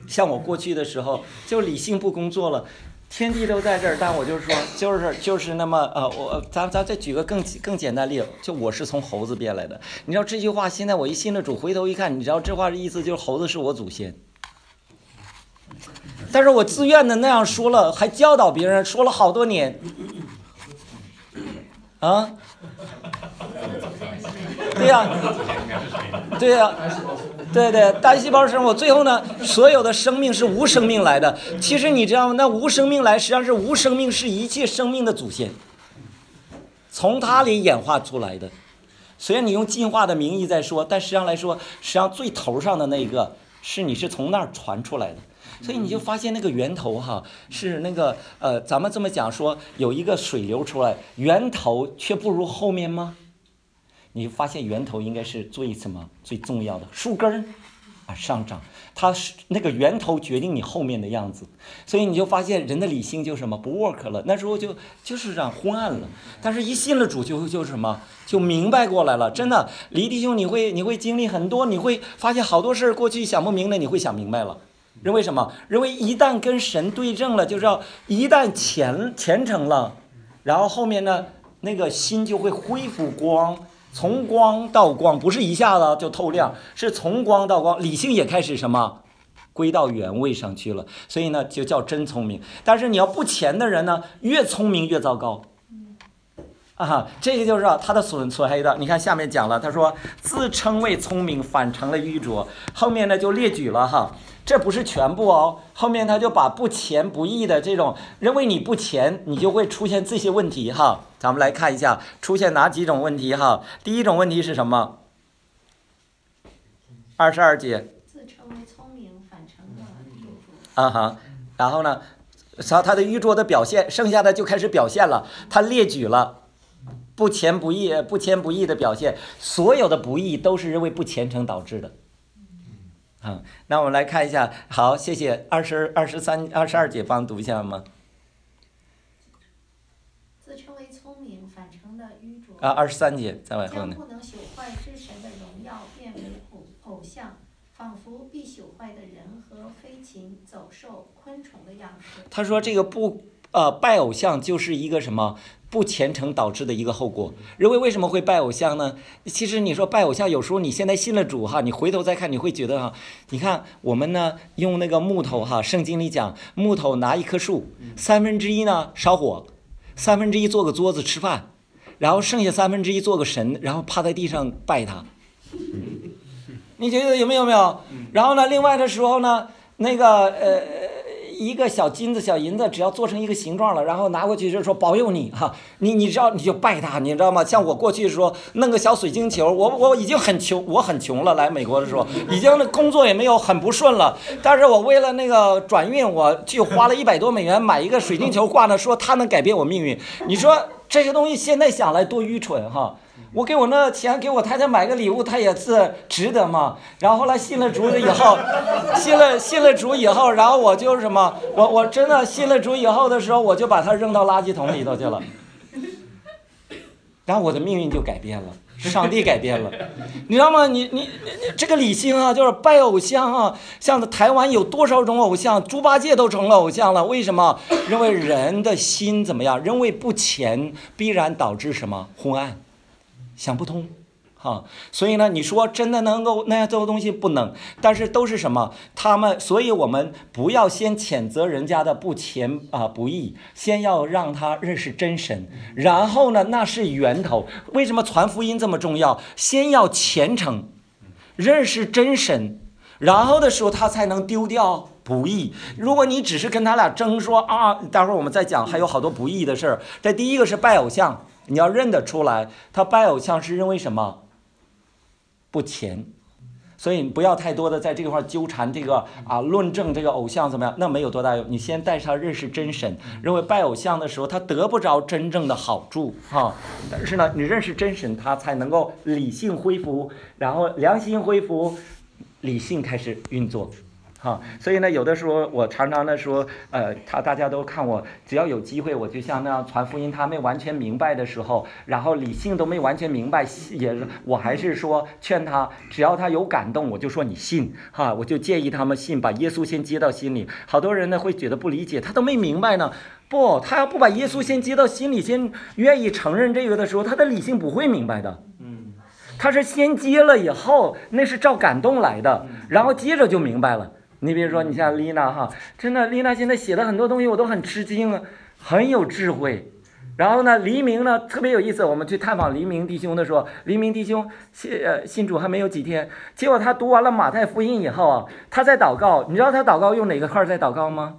像我过去的时候，就理性不工作了。天地都在这儿，但我就是说，就是就是那么呃，我咱咱再举个更更简单例子，就我是从猴子变来的。你知道这句话，现在我一信了主，回头一看，你知道这话的意思就是猴子是我祖先。但是我自愿的那样说了，还教导别人，说了好多年。啊？对呀、啊，对呀、啊。对对，单细胞生物，最后呢，所有的生命是无生命来的。其实你知道吗？那无生命来，实际上是无生命是一切生命的祖先，从它里演化出来的。虽然你用进化的名义在说，但实际上来说，实际上最头上的那个是你是从那儿传出来的。所以你就发现那个源头哈，是那个呃，咱们这么讲说，有一个水流出来，源头却不如后面吗？你就发现源头应该是最什么最重要的树根啊上涨，它是那个源头决定你后面的样子，所以你就发现人的理性就什么不 work 了，那时候就就是这样昏暗了。但是一信了主就就什么就明白过来了，真的，黎弟兄你会你会经历很多，你会发现好多事过去想不明的，你会想明白了。认为什么？认为一旦跟神对正了，就是要一旦虔虔诚了，然后后面呢那个心就会恢复光。从光到光，不是一下子就透亮，是从光到光，理性也开始什么归到原位上去了，所以呢就叫真聪明。但是你要不虔的人呢，越聪明越糟糕啊，这个就是他的损损害的。你看下面讲了，他说自称为聪明，反成了愚拙。后面呢就列举了哈，这不是全部哦，后面他就把不虔不义的这种，认为你不虔，你就会出现这些问题哈。咱们来看一下出现哪几种问题哈。第一种问题是什么？二十二节。 自称为聪明，反成了愚拙。 啊哈，然后呢，他他的愚拙的表现，剩下的就开始表现了，他列举了不虔不义、不虔不义的表现，所有的不义都是因为不虔诚导致的。啊，那我们来看一下，好，谢谢。二十二十三、二十二节，帮读一下吗？ 自称为聪明，反成了愚拙。 啊，二十三节在外后呢。 将不能朽坏之神的荣耀变为偶偶像，仿佛必朽坏的人和飞禽、走兽、昆虫的样式。 他说这个不呃拜偶像就是一个什么？不虔诚导致的一个后果。认为为什么会拜偶像呢？其实你说拜偶像，有时候你现在信了主哈，你回头再看，你会觉得哈，你看我们呢用那个木头哈，圣经里讲木头拿一棵树，三分之一呢烧火，三分之一做个桌子吃饭，然后剩下三分之一做个神，然后趴在地上拜他。你觉得有没有没有？然后呢，另外的时候呢，那个呃。一个小金子、小银子，只要做成一个形状了，然后拿过去就说保佑你哈，你你知道你就拜他，你知道吗？像我过去说弄个小水晶球，我我已经很穷，我很穷了，来美国的时候已经工作也没有，很不顺了，但是我为了那个转运，我去花了一百多美元买一个水晶球挂那，说它能改变我命运。你说这个东西现在想来多愚蠢哈！我给我那钱给我太太买个礼物，她也是值得嘛。然后后来信了主以后，信了信了主以后，然后我就什么，我我真的信了主以后的时候，我就把它扔到垃圾桶里头去了。然后我的命运就改变了，上帝改变了，你知道吗？你你这个理性啊，就是拜偶像啊，像台湾有多少种偶像，猪八戒都成了偶像了。为什么？认为人的心怎么样？认为不虔必然导致什么昏暗。想不通，哈，所以呢，你说真的能够那样做东西不能，但是都是什么？他们，所以我们不要先谴责人家的不虔啊不义，先要让他认识真神，然后呢，那是源头。为什么传福音这么重要？先要虔诚，认识真神，然后的时候他才能丢掉不义。如果你只是跟他俩争说啊，待会儿我们再讲，还有好多不义的事儿。这第一个是拜偶像。你要认得出来，他拜偶像是因为什么？不虔，所以你不要太多的在这个块纠缠这个啊，论证这个偶像怎么样，那没有多大用。你先带他认识真神，认为拜偶像的时候他得不着真正的好处哈、啊。但是呢，你认识真神，他才能够理性恢复，然后良心恢复，理性开始运作。 哈，所以呢，有的时候我常常的说，呃，他大家都看我，只要有机会，我就像那样传福音，他没完全明白的时候，然后理性都没完全明白，也我还是说劝他，只要他有感动，我就说你信哈，我就建议他们信，把耶稣先接到心里。好多人呢会觉得不理解，他都没明白呢。不，他要不把耶稣先接到心里，先愿意承认这个的时候，他的理性不会明白的。 嗯， 他是先接了以后，那是照感动来的，然后接着就明白了。你比如说，你像丽娜哈，真的，丽娜现在写的很多东西我都很吃惊啊，很有智慧。然后呢，黎明呢特别有意思，我们去探访黎明弟兄的时候，黎明弟兄信呃信主还没有几天，结果他读完了马太福音以后啊，他在祷告，你知道他祷告用哪个块在祷告吗？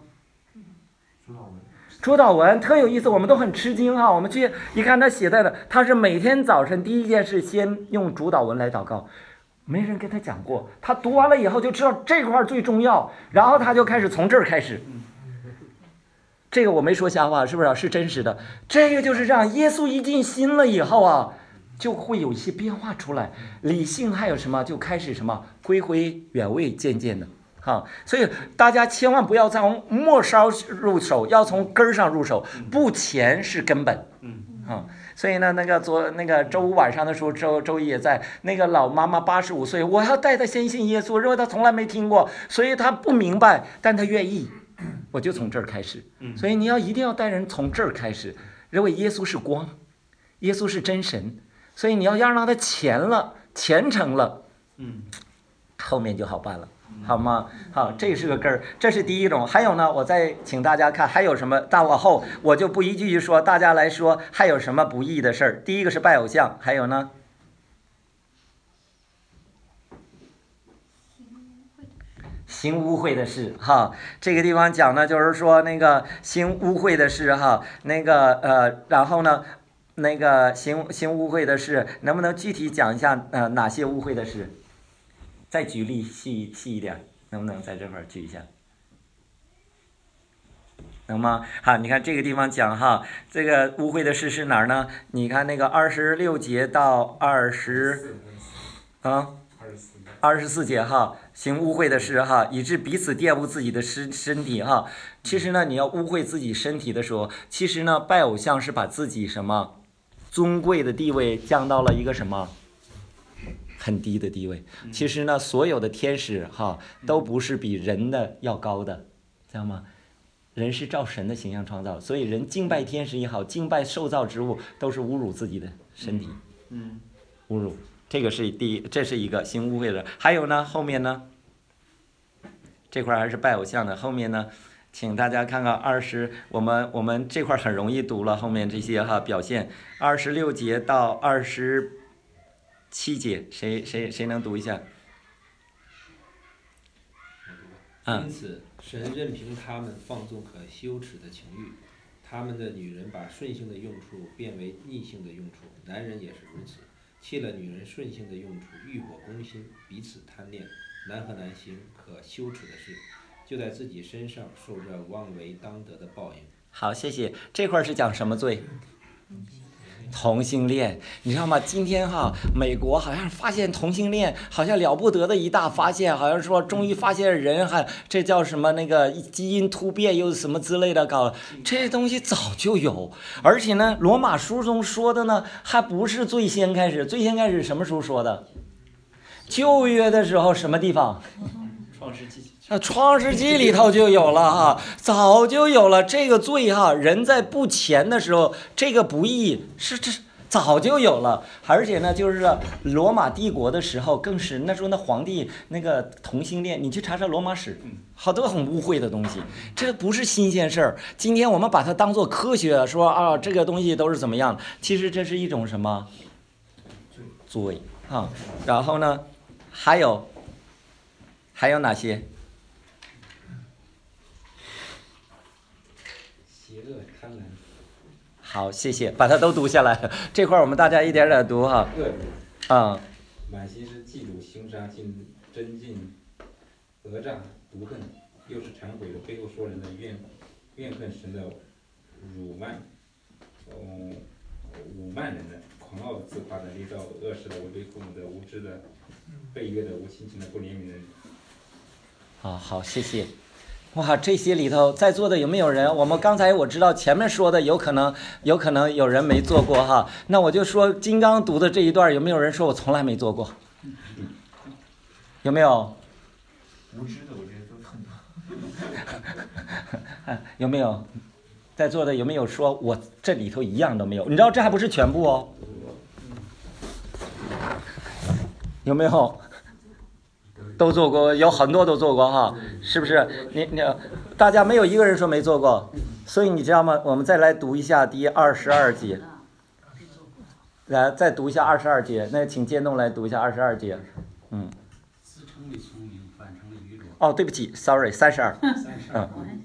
主祷文特有意思，我们都很吃惊哈。我们去一看他写在的，他是每天早晨第一件事先用主祷文来祷告。没人跟他讲过，他读完了以后就知道这块最重要，然后他就开始从这儿开始。这个我没说瞎话，是不是？是真实的。这个就是这样，耶稣一进心了以后啊，就会有一些变化出来，理性还有什么就开始什么归回原位，渐渐的哈。所以大家千万不要从末梢入手，要从根儿上入手，不前是根本。嗯啊。所以呢，那个昨那个周五晚上的时候，周周一也在。那个老妈妈八十五岁，我要带她先信耶稣，认为她从来没听过，所以她不明白，但她愿意，我就从这儿开始。所以你要一定要带人从这儿开始，认为耶稣是光，耶稣是真神，所以你要要让他虔了、虔诚了，嗯，后面就好办了。好吗？好，这是个根儿，这是第一种。还有呢，我再请大家看还有什么，但往后我就不一句句说，大家来说还有什么不义的事儿。第一个是拜偶像，还有呢，行污秽的事哈。这个地方讲呢，就是说那个行污秽的事哈，那个呃，然后呢，那个行行污秽的事，能不能具体讲一下呃哪些污秽的事？再举例细细一点，能不能在这块儿举一下？能吗？好，你看这个地方讲哈，这个污秽的事是哪儿呢？你看那个二十六节到二十，啊，二十四节哈，行污秽的事哈，以致彼此玷污自己的身身体哈。其实呢，你要污秽自己身体的时候，其实呢，拜偶像是把自己什么尊贵的地位降到了一个什么？很低的地位。其实呢，所有的天使哈都不是比人的要高的，知道吗？人是照神的形象创造，所以人敬拜天使也好，敬拜受造之物，都是侮辱自己的身体。嗯，侮辱，这个是第一，这是一个行污秽的。还有呢，后面呢，这块还是拜偶像的。后面呢，请大家看看二十，我们我们这块很容易读了，后面这些哈表现，二十六节到二十。七节，谁谁谁能读一下？ 因此，神任凭他们放纵可羞耻的情欲，他们的女人把顺性的用处变为逆性的用处，男人也是如此。弃了女人顺性的用处，欲火攻心，彼此贪恋，男和男行可羞耻的事，就在自己身上受着妄为当得的报应。 好，谢谢。这块是讲什么罪？同性恋，你知道吗？今天哈，美国好像发现同性恋，好像了不得的一大发现，好像说终于发现人还这叫什么那个基因突变又什么之类的搞，这东西早就有，而且呢，罗马书中说的呢，还不是最先开始，最先开始什么书说的？旧约的时候什么地方？ 创世纪。 那创世纪里头就有了哈，早就有了这个罪哈。人在不虔的时候，这个不义是这早就有了，而且呢，就是罗马帝国的时候更是那时候那皇帝那个同性恋，你去查查罗马史，好多很污秽的东西，这不是新鲜事儿。今天我们把它当做科学，说啊这个东西都是怎么样，其实这是一种什么罪啊？然后呢，还有还有哪些？好，谢谢，把它都读下来。这块我们大家一点点读哈。 恶毒， 啊、嗯， 满心是嫉妒、凶杀、尽真尽、讹诈、毒恨，又是忏悔的背后说人的怨怨恨神的辱慢，嗯，辱慢人的狂傲的、自夸的、立造恶事的、违背父母的、无知的、背约的、无亲情的、不怜悯的人。 好好，谢谢。哇，这些里头在座的有没有人？我们刚才我知道前面说的有可能，有可能有人没做过哈。那我就说金刚读的这一段，有没有人说我从来没做过？有没有？ 无知的我觉得都很多。 有没有？在座的有没有说我这里头一样都没有？你知道这还不是全部哦。有没有？都做过，有很多都做过哈，是不是？你你大家没有一个人说没做过，所以你知道吗？我们再来读一下第二十二节，来再读一下二十二节。那请建栋来读一下二十二节。嗯。 自称为聪明，反成了愚拙。 哦，对不起 ，sorry， 三十二。 三十二。 嗯。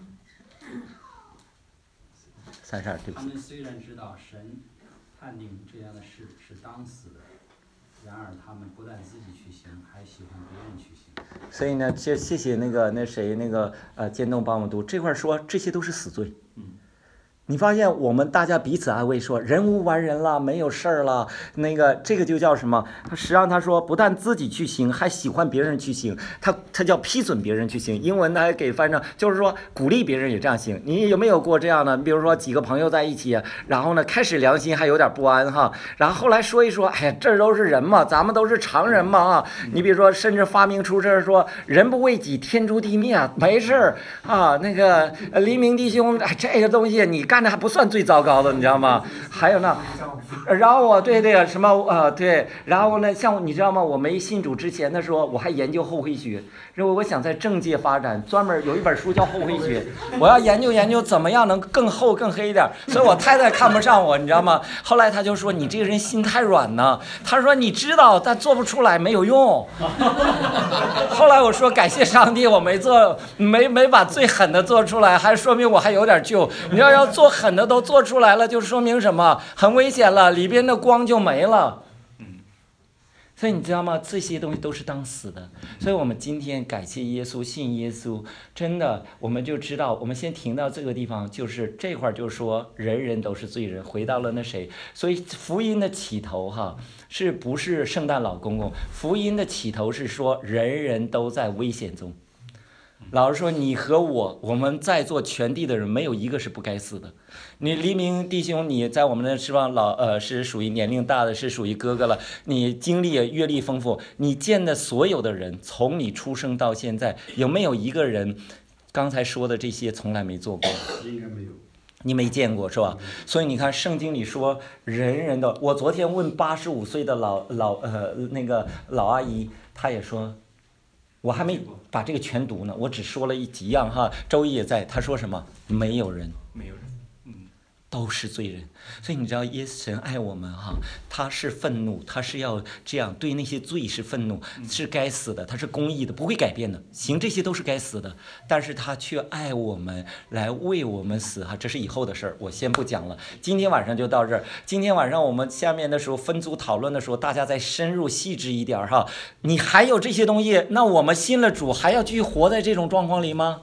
三十二，对不起。 他们虽然知道神判定这样的事是当死的，然而他们不但自己去行，还喜欢别人去行。 所以呢，谢谢谢那个那谁那个呃建栋帮我们读这块说这些都是死罪。你发现我们大家彼此安慰说人无完人了，没有事儿了，那个这个就叫什么？他实际上他说不但自己去行，还喜欢别人去行，他他叫批准别人去行。英文他还给翻成就是说鼓励别人也这样行。你有没有过这样的？比如说几个朋友在一起，然后呢开始良心还有点不安哈，然后后来说一说，哎呀这都是人嘛，咱们都是常人嘛啊。你比如说甚至发明出这说人不为己，天诛地灭，没事儿啊。那个黎明弟兄，哎这个东西你干的还不算最糟糕的，你知道吗？还有呢，然后我对这个什么呃对，然后呢，像你知道吗？我没信主之前的时候，我还研究后悔学，因为我想在政界发展，专门有一本书叫《后悔学》，我要研究研究怎么样能更厚更黑一点。所以我太太看不上我，你知道吗？后来她就说你这个人心太软呢。她说你知道，但做不出来没有用。后来我说感谢上帝，我没做，没没把最狠的做出来，还说明我还有点救。你要要做狠的都做出来了，就说明什么？很危险了，里边的光就没了。所以你知道吗？这些东西都是当死的。所以我们今天感谢耶稣，信耶稣，真的我们就知道，我们先停到这个地方，就是这块就说人人都是罪人，回到了那谁。所以福音的起头哈，是不是圣诞老公公？福音的起头是说人人都在危险中。老实说，你和我，我们在座全地的人，没有一个是不该死的。你黎明弟兄，你在我们的是吧老呃是属于年龄大的，是属于哥哥了。你经历阅历丰富，你见的所有的人，从你出生到现在，有没有一个人刚才说的这些从来没做过？ 应该没有。 你没见过是吧？所以你看圣经里说，人人都。我昨天问八十五岁的老老呃那个老阿姨，她也说。我还没把这个全读呢，我只说了一几样哈。周一也在，他说什么？没有人， 没有人，嗯， 都是罪人。所以你知道，耶稣神爱我们哈，他是愤怒，他是要这样对那些罪是愤怒，是该死的，他是公义的，不会改变的。行这些都是该死的，但是他却爱我们，来为我们死哈。这是以后的事儿，我先不讲了。今天晚上就到这儿。今天晚上我们下面的时候分组讨论的时候，大家再深入细致一点哈。你还有这些东西，那我们信了主还要继续活在这种状况里吗？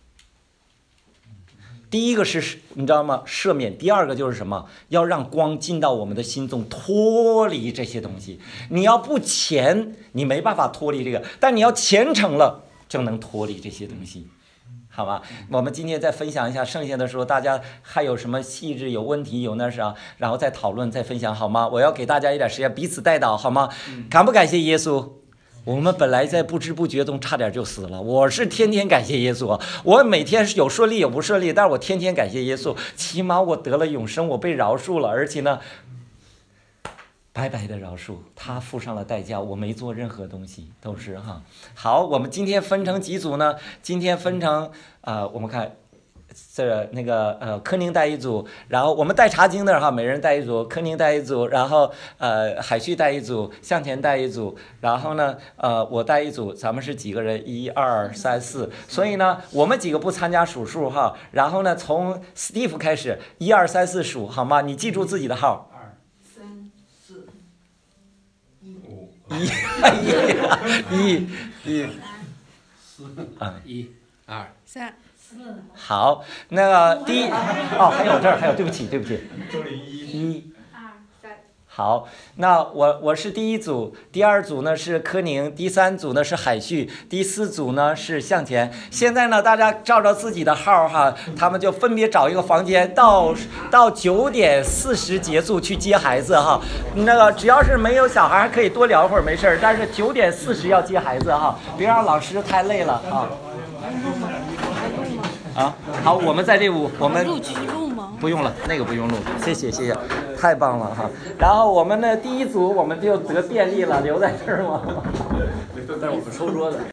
第一个是你知道吗？赦免。第二个就是什么？要让光进到我们的心中，脱离这些东西。你要不虔，你没办法脱离这个；但你要虔诚了，就能脱离这些东西，好吧？我们今天再分享一下，剩下的时候大家还有什么细致有问题有那啥，然后再讨论再分享好吗？我要给大家一点时间，彼此带导好吗？感不感谢耶稣？我们本来在不知不觉中差点就死了，我是天天感谢耶稣，我每天有顺利有不顺利，但是我天天感谢耶稣，起码我得了永生，我被饶恕了，而且呢白白的饶恕，他付上了代价，我没做任何东西，都是哈。好，我们今天分成几组呢？今天分成呃我们看这那个呃柯宁带一组，然后我们带查经的哈，每人带一组，柯宁带一组，然后呃海旭带一组，向前带一组，然后呢呃我带一组，咱们是几个人？一二三四，所以呢我们几个不参加数数哈，然后呢从 Steve 开始，一二三四数好吗？你记住自己的号。 二三四一一一一四啊一二三。 好，那个第一哦，还有这儿还有，对不起对不起， 周零一一二三。 好，那我我是第一组，第二组呢是柯宁，第三组呢是海旭，第四组呢是向前。现在呢，大家照着自己的号哈，他们就分别找一个房间，到到九点四十结束去接孩子哈。那个只要是没有小孩，可以多聊会儿没事儿，但是九点四十要接孩子哈，别让老师太累了啊。啊，好，我们在这屋，我们录继续录吗？ 不用了，那个不用录，谢谢谢谢，太棒了哈。然后我们的第一组我们就得便利了，留在这儿吗？ 但是我们收桌子。